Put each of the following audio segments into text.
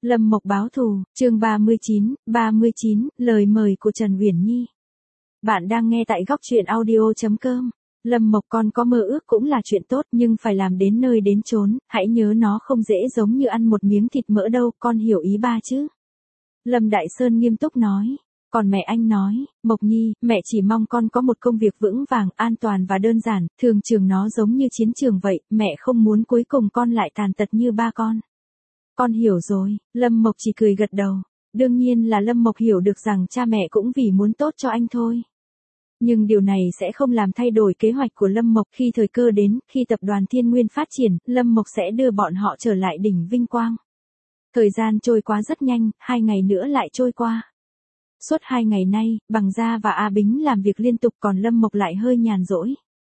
Lâm Mộc báo thù, chương 39, lời mời của Trần Uyển Nhi. Bạn đang nghe tại góc truyện audio.com. Lâm Mộc, con có mơ ước cũng là chuyện tốt nhưng phải làm đến nơi đến chốn, hãy nhớ nó không dễ giống như ăn một miếng thịt mỡ đâu, con hiểu ý ba chứ? Lâm Đại Sơn nghiêm túc nói. Còn mẹ anh nói, Mộc Nhi, mẹ chỉ mong con có một công việc vững vàng, an toàn và đơn giản, thường trường nó giống như chiến trường vậy, mẹ không muốn cuối cùng con lại tàn tật như ba con. Con hiểu rồi, Lâm Mộc chỉ cười gật đầu. Đương nhiên là Lâm Mộc hiểu được rằng cha mẹ cũng vì muốn tốt cho anh thôi. Nhưng điều này sẽ không làm thay đổi kế hoạch của Lâm Mộc. Khi thời cơ đến, khi tập đoàn Thiên Nguyên phát triển, Lâm Mộc sẽ đưa bọn họ trở lại đỉnh vinh quang. Thời gian trôi qua rất nhanh, 2 ngày nữa lại trôi qua. Suốt 2 ngày nay, Bằng Gia và A Bính làm việc liên tục, còn Lâm Mộc lại hơi nhàn rỗi.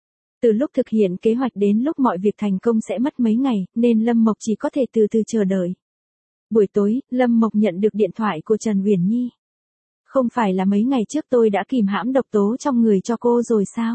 Từ lúc thực hiện kế hoạch đến lúc mọi việc thành công sẽ mất mấy ngày, nên Lâm Mộc chỉ có thể từ từ chờ đợi. Buổi tối, Lâm Mộc nhận được điện thoại của Trần Uyển Nhi. Không phải là mấy ngày trước tôi đã kìm hãm độc tố trong người cho cô rồi sao?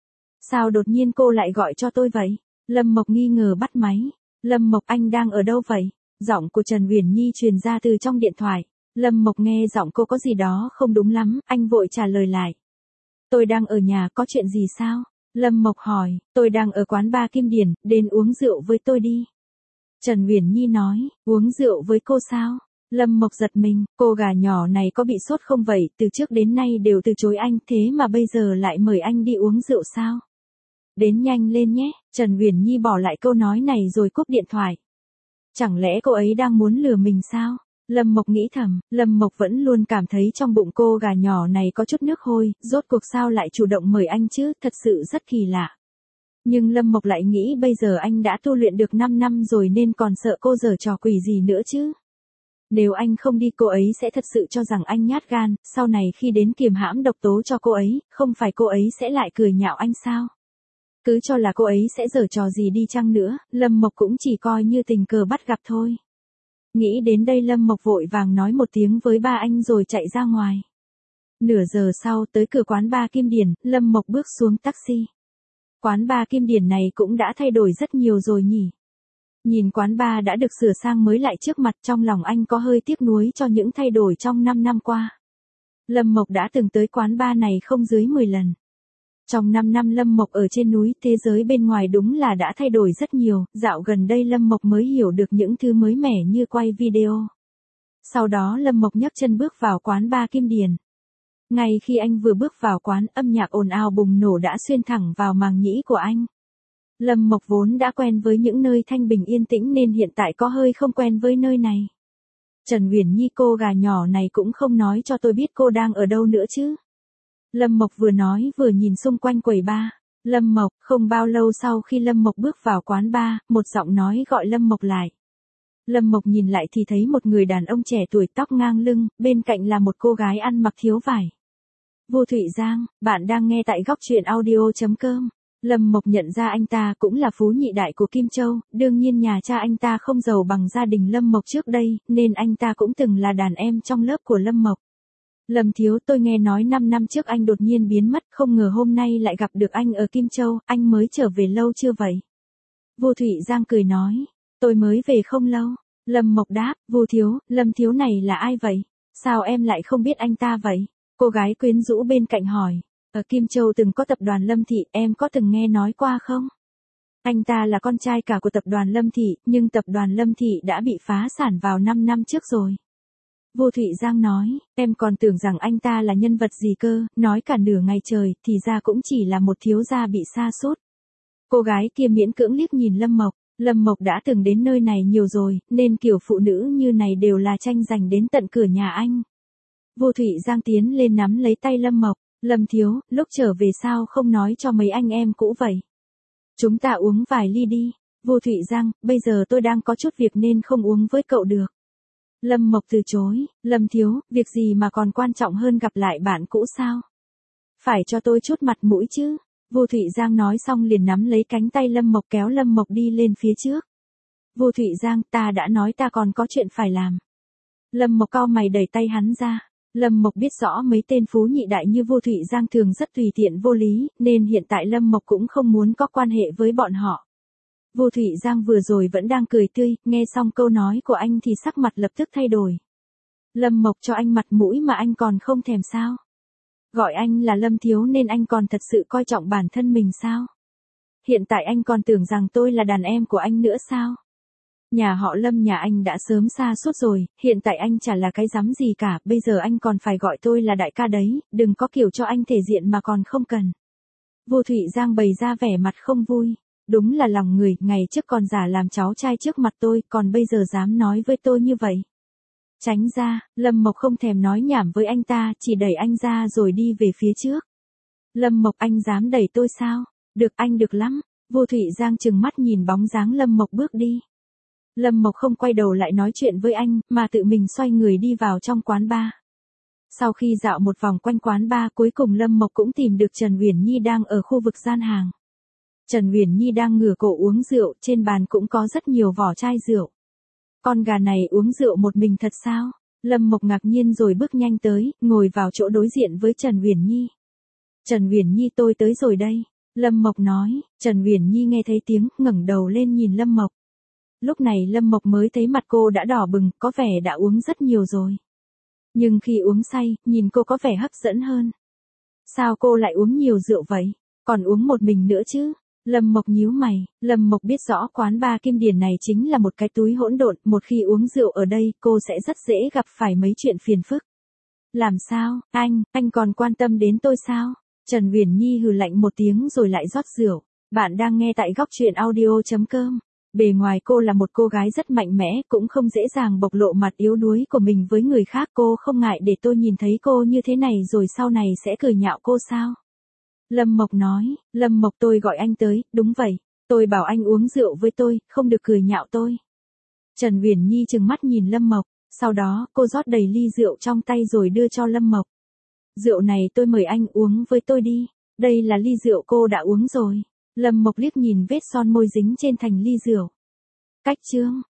Sao đột nhiên cô lại gọi cho tôi vậy? Lâm Mộc nghi ngờ bắt máy. Lâm Mộc, anh đang ở đâu vậy? Giọng của Trần Uyển Nhi truyền ra từ trong điện thoại. Lâm Mộc nghe giọng cô có gì đó không đúng lắm, anh vội trả lời lại. Tôi đang ở nhà, có chuyện gì sao? Lâm Mộc hỏi, tôi đang ở quán bar Kim Điển, đến uống rượu với tôi đi. Trần Uyển Nhi nói, uống rượu với cô sao? Lâm Mộc giật mình, cô gà nhỏ này có bị sốt không vậy, từ trước đến nay đều từ chối anh, thế mà bây giờ lại mời anh đi uống rượu sao? Đến nhanh lên nhé, Trần Uyển Nhi bỏ lại câu nói này rồi cúp điện thoại. Chẳng lẽ cô ấy đang muốn lừa mình sao? Lâm Mộc nghĩ thầm, Lâm Mộc vẫn luôn cảm thấy trong bụng cô gà nhỏ này có chút nước hôi, rốt cuộc sao lại chủ động mời anh chứ, thật sự rất kỳ lạ. Nhưng Lâm Mộc lại nghĩ bây giờ anh đã tu luyện được 5 năm rồi nên còn sợ cô giở trò quỷ gì nữa chứ. Nếu anh không đi cô ấy sẽ thật sự cho rằng anh nhát gan, sau này khi đến kiềm hãm độc tố cho cô ấy, không phải cô ấy sẽ lại cười nhạo anh sao? Cứ cho là cô ấy sẽ giở trò gì đi chăng nữa, Lâm Mộc cũng chỉ coi như tình cờ bắt gặp thôi. Nghĩ đến đây Lâm Mộc vội vàng nói một tiếng với ba anh rồi chạy ra ngoài. Nửa giờ sau tới cửa quán bar Kim Điển, Lâm Mộc bước xuống taxi. Quán bar Kim Điển này cũng đã thay đổi rất nhiều rồi nhỉ. Nhìn quán bar đã được sửa sang mới lại trước mặt, trong lòng anh có hơi tiếc nuối cho những thay đổi trong 5 năm qua. Lâm Mộc đã từng tới quán bar này không dưới 10 lần. Trong 5 năm Lâm Mộc ở trên núi, thế giới bên ngoài đúng là đã thay đổi rất nhiều, dạo gần đây Lâm Mộc mới hiểu được những thứ mới mẻ như quay video. Sau đó Lâm Mộc nhấc chân bước vào quán bar Kim Điển. Ngay khi anh vừa bước vào quán, âm nhạc ồn ào bùng nổ đã xuyên thẳng vào màng nhĩ của anh. Lâm Mộc vốn đã quen với những nơi thanh bình yên tĩnh nên hiện tại có hơi không quen với nơi này. Trần Uyển Nhi, cô gà nhỏ này cũng không nói cho tôi biết cô đang ở đâu nữa chứ. Lâm Mộc vừa nói vừa nhìn xung quanh quầy bar. Lâm Mộc, không bao lâu sau khi Lâm Mộc bước vào quán bar, một giọng nói gọi Lâm Mộc lại. Lâm Mộc nhìn lại thì thấy một người đàn ông trẻ tuổi tóc ngang lưng, bên cạnh là một cô gái ăn mặc thiếu vải. Vô Thụy Giang, bạn đang nghe tại góc truyện audio.com. Lâm Mộc nhận ra anh ta cũng là phú nhị đại của Kim Châu, đương nhiên nhà cha anh ta không giàu bằng gia đình Lâm Mộc trước đây, nên anh ta cũng từng là đàn em trong lớp của Lâm Mộc. Lâm thiếu, tôi nghe nói 5 năm trước anh đột nhiên biến mất, không ngờ hôm nay lại gặp được anh ở Kim Châu, anh mới trở về lâu chưa vậy? Vô Thụy Giang cười nói, tôi mới về không lâu. Lâm Mộc đáp, Vô thiếu, Lâm thiếu này là ai vậy? Sao em lại không biết anh ta vậy? Cô gái quyến rũ bên cạnh hỏi, ở Kim Châu từng có tập đoàn Lâm Thị, em có từng nghe nói qua không? Anh ta là con trai cả của tập đoàn Lâm Thị, nhưng tập đoàn Lâm Thị đã bị phá sản vào 5 năm trước rồi. Vô Thụy Giang nói, em còn tưởng rằng anh ta là nhân vật gì cơ, nói cả nửa ngày trời, thì ra cũng chỉ là một thiếu gia bị sa sút. Cô gái kia miễn cưỡng liếc nhìn Lâm Mộc, Lâm Mộc đã từng đến nơi này nhiều rồi, nên kiểu phụ nữ như này đều là tranh giành đến tận cửa nhà anh. Vô Thụy Giang tiến lên nắm lấy tay Lâm Mộc, Lâm thiếu, lúc trở về sao không nói cho mấy anh em cũ vậy? Chúng ta uống vài ly đi. Vô Thụy Giang, bây giờ tôi đang có chút việc nên không uống với cậu được. Lâm Mộc từ chối, Lâm thiếu, việc gì mà còn quan trọng hơn gặp lại bạn cũ sao? Phải cho tôi chút mặt mũi chứ. Vô Thụy Giang nói xong liền nắm lấy cánh tay Lâm Mộc kéo Lâm Mộc đi lên phía trước. Vô Thụy Giang, ta đã nói ta còn có chuyện phải làm. Lâm Mộc cau mày đẩy tay hắn ra. Lâm Mộc biết rõ mấy tên phú nhị đại như Vô Thụy Giang thường rất tùy tiện vô lý, nên hiện tại Lâm Mộc cũng không muốn có quan hệ với bọn họ. Vô Thụy Giang vừa rồi vẫn đang cười tươi, nghe xong câu nói của anh thì sắc mặt lập tức thay đổi. Lâm Mộc cho anh mặt mũi mà anh còn không thèm sao? Gọi anh là Lâm Thiếu nên anh còn thật sự coi trọng bản thân mình sao? Hiện tại anh còn tưởng rằng tôi là đàn em của anh nữa sao? Nhà họ Lâm nhà anh đã sớm xa suốt rồi, hiện tại anh chả là cái dám gì cả, bây giờ anh còn phải gọi tôi là đại ca đấy, đừng có kiểu cho anh thể diện mà còn không cần. Vô Thụy Giang bày ra vẻ mặt không vui. Đúng là lòng người, ngày trước còn giả làm cháu trai trước mặt tôi, còn bây giờ dám nói với tôi như vậy. Tránh ra, Lâm Mộc không thèm nói nhảm với anh ta, chỉ đẩy anh ra rồi đi về phía trước. Lâm Mộc, anh dám đẩy tôi sao? Được, anh được lắm. Vô Thụy Giang trừng mắt nhìn bóng dáng Lâm Mộc bước đi. Lâm Mộc không quay đầu lại nói chuyện với anh, mà tự mình xoay người đi vào trong quán bar. Sau khi dạo một vòng quanh quán bar, cuối cùng Lâm Mộc cũng tìm được Trần Uyển Nhi đang ở khu vực gian hàng. Trần Uyển Nhi đang ngửa cổ uống rượu, trên bàn cũng có rất nhiều vỏ chai rượu. Con gà này uống rượu một mình thật sao? Lâm Mộc ngạc nhiên rồi bước nhanh tới, ngồi vào chỗ đối diện với Trần Uyển Nhi. Trần Uyển Nhi, tôi tới rồi đây. Lâm Mộc nói. Trần Uyển Nhi nghe thấy tiếng, ngẩng đầu lên nhìn Lâm Mộc. Lúc này Lâm Mộc mới thấy mặt cô đã đỏ bừng, có vẻ đã uống rất nhiều rồi. Nhưng khi uống say, nhìn cô có vẻ hấp dẫn hơn. Sao cô lại uống nhiều rượu vậy? Còn uống một mình nữa chứ? Lâm Mộc nhíu mày, Lâm Mộc biết rõ quán bar Kim Điền này chính là một cái túi hỗn độn, một khi uống rượu ở đây, cô sẽ rất dễ gặp phải mấy chuyện phiền phức. Làm sao, anh còn quan tâm đến tôi sao? Trần Uyển Nhi hừ lạnh một tiếng rồi lại rót rượu. Bạn đang nghe tại góc truyện audio.com. Bề ngoài cô là một cô gái rất mạnh mẽ, cũng không dễ dàng bộc lộ mặt yếu đuối của mình với người khác. Cô không ngại để tôi nhìn thấy cô như thế này rồi sau này sẽ cười nhạo cô sao? Lâm Mộc nói. Lâm Mộc, tôi gọi anh tới, đúng vậy. Tôi bảo anh uống rượu với tôi, không được cười nhạo tôi. Trần Uyển Nhi trừng mắt nhìn Lâm Mộc, sau đó cô rót đầy ly rượu trong tay rồi đưa cho Lâm Mộc. Rượu này tôi mời anh uống với tôi đi. Đây là ly rượu cô đã uống rồi. Lâm Mộc liếc nhìn vết son môi dính trên thành ly rượu. Cách chương.